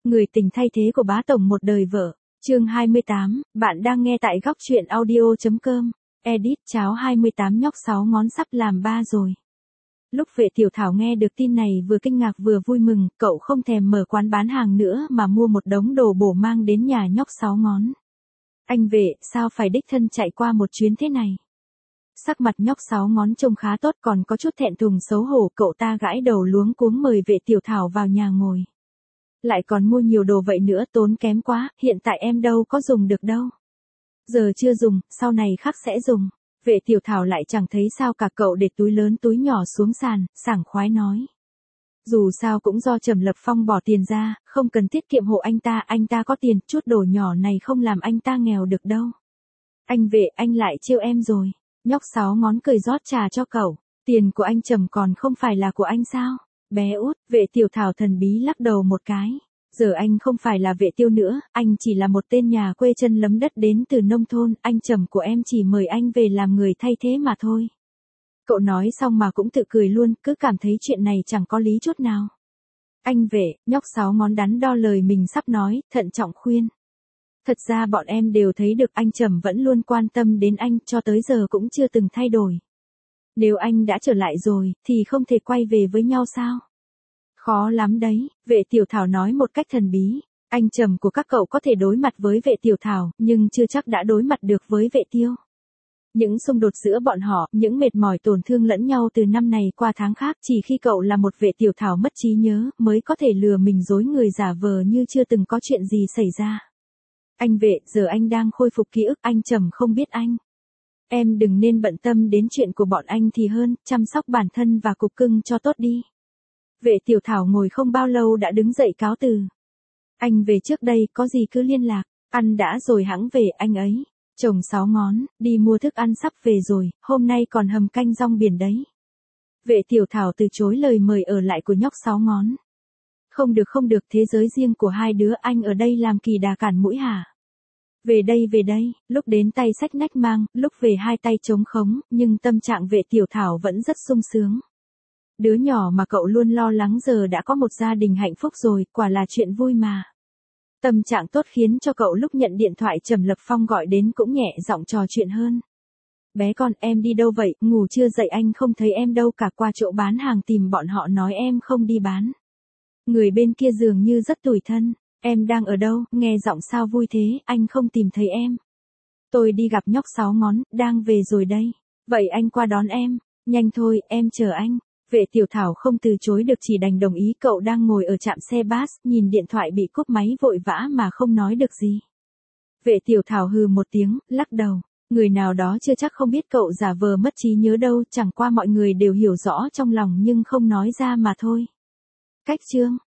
Người tình thay thế của bá tổng một đời vợ. Chương 28, bạn đang nghe tại góc truyện audio.com. Edit cháo 28 nhóc 6 ngón sắp làm ba rồi. Lúc Vệ Tiểu Thảo nghe được tin này vừa kinh ngạc vừa vui mừng, cậu không thèm mở quán bán hàng nữa mà mua một đống đồ bổ mang đến nhà nhóc 6 ngón. Anh Vệ, sao phải đích thân chạy qua một chuyến thế này? Sắc mặt nhóc 6 ngón trông khá tốt, còn có chút thẹn thùng xấu hổ, cậu ta gãi đầu luống cuống mời Vệ Tiểu Thảo vào nhà ngồi. Lại còn mua nhiều đồ vậy nữa, tốn kém quá, hiện tại em đâu có dùng được đâu. Giờ chưa dùng, sau này khắc sẽ dùng. Vệ Tiểu Thảo lại chẳng thấy sao cả, cậu để túi lớn túi nhỏ xuống sàn, sảng khoái nói. Dù sao cũng do Trầm Lập Phong bỏ tiền ra, không cần tiết kiệm hộ anh ta có tiền, chút đồ nhỏ này không làm anh ta nghèo được đâu. Anh Vệ, anh lại trêu em rồi. Nhóc 6 ngón cười rót trà cho cậu. Tiền của anh Trầm còn không phải là của anh sao? Bé út, Vệ Tiểu Thảo thần bí lắc đầu một cái. Giờ anh không phải là Vệ Tiêu nữa, anh chỉ là một tên nhà quê chân lấm đất đến từ nông thôn, anh Trầm của em chỉ mời anh về làm người thay thế mà thôi. Cậu nói xong mà cũng tự cười luôn, cứ cảm thấy chuyện này chẳng có lý chút nào. Anh Vệ, nhóc 6 ngón đắn đo lời mình sắp nói, thận trọng khuyên. Thật ra bọn em đều thấy được anh Trầm vẫn luôn quan tâm đến anh, cho tới giờ cũng chưa từng thay đổi. Nếu anh đã trở lại rồi, thì không thể quay về với nhau sao? Khó lắm đấy, Vệ Tiểu Thảo nói một cách thần bí. Anh Trầm của các cậu có thể đối mặt với Vệ Tiểu Thảo, nhưng chưa chắc đã đối mặt được với Vệ Tiêu. Những xung đột giữa bọn họ, những mệt mỏi tổn thương lẫn nhau từ năm này qua tháng khác, chỉ khi cậu là một Vệ Tiểu Thảo mất trí nhớ, mới có thể lừa mình dối người giả vờ như chưa từng có chuyện gì xảy ra. Anh Vệ, giờ anh đang khôi phục ký ức, anh Trầm không biết anh. Em đừng nên bận tâm đến chuyện của bọn anh thì hơn, chăm sóc bản thân và cục cưng cho tốt đi. Vệ Tiểu Thảo ngồi không bao lâu đã đứng dậy cáo từ. Anh về trước đây, có gì cứ liên lạc, ăn đã rồi hẵng về anh ấy. Chồng 6 ngón, đi mua thức ăn sắp về rồi, hôm nay còn hầm canh rong biển đấy. Vệ Tiểu Thảo từ chối lời mời ở lại của nhóc 6 ngón. Không được, thế giới riêng của hai đứa, anh ở đây làm kỳ đà cản mũi hả? Về đây, lúc đến tay xách nách mang, lúc về hai tay trống khống, nhưng tâm trạng Vệ Tiểu Thảo vẫn rất sung sướng. Đứa nhỏ mà cậu luôn lo lắng giờ đã có một gia đình hạnh phúc rồi, quả là chuyện vui mà. Tâm trạng tốt khiến cho cậu lúc nhận điện thoại Trầm Lập Phong gọi đến cũng nhẹ giọng trò chuyện hơn. Bé con, em đi đâu vậy, ngủ chưa dậy, anh không thấy em đâu cả, qua chỗ bán hàng tìm bọn họ nói em không đi bán. Người bên kia dường như rất tủi thân. Em đang ở đâu, nghe giọng sao vui thế, anh không tìm thấy em. Tôi đi gặp nhóc 6 ngón, đang về rồi đây. Vậy anh qua đón em. Nhanh thôi, em chờ anh. Vệ Tiểu Thảo không từ chối được, chỉ đành đồng ý. Cậu đang ngồi ở trạm xe bus, nhìn điện thoại bị cúp máy vội vã mà không nói được gì. Vệ Tiểu Thảo hừ một tiếng, lắc đầu. Người nào đó chưa chắc không biết cậu giả vờ mất trí nhớ đâu, chẳng qua mọi người đều hiểu rõ trong lòng nhưng không nói ra mà thôi. Cách chương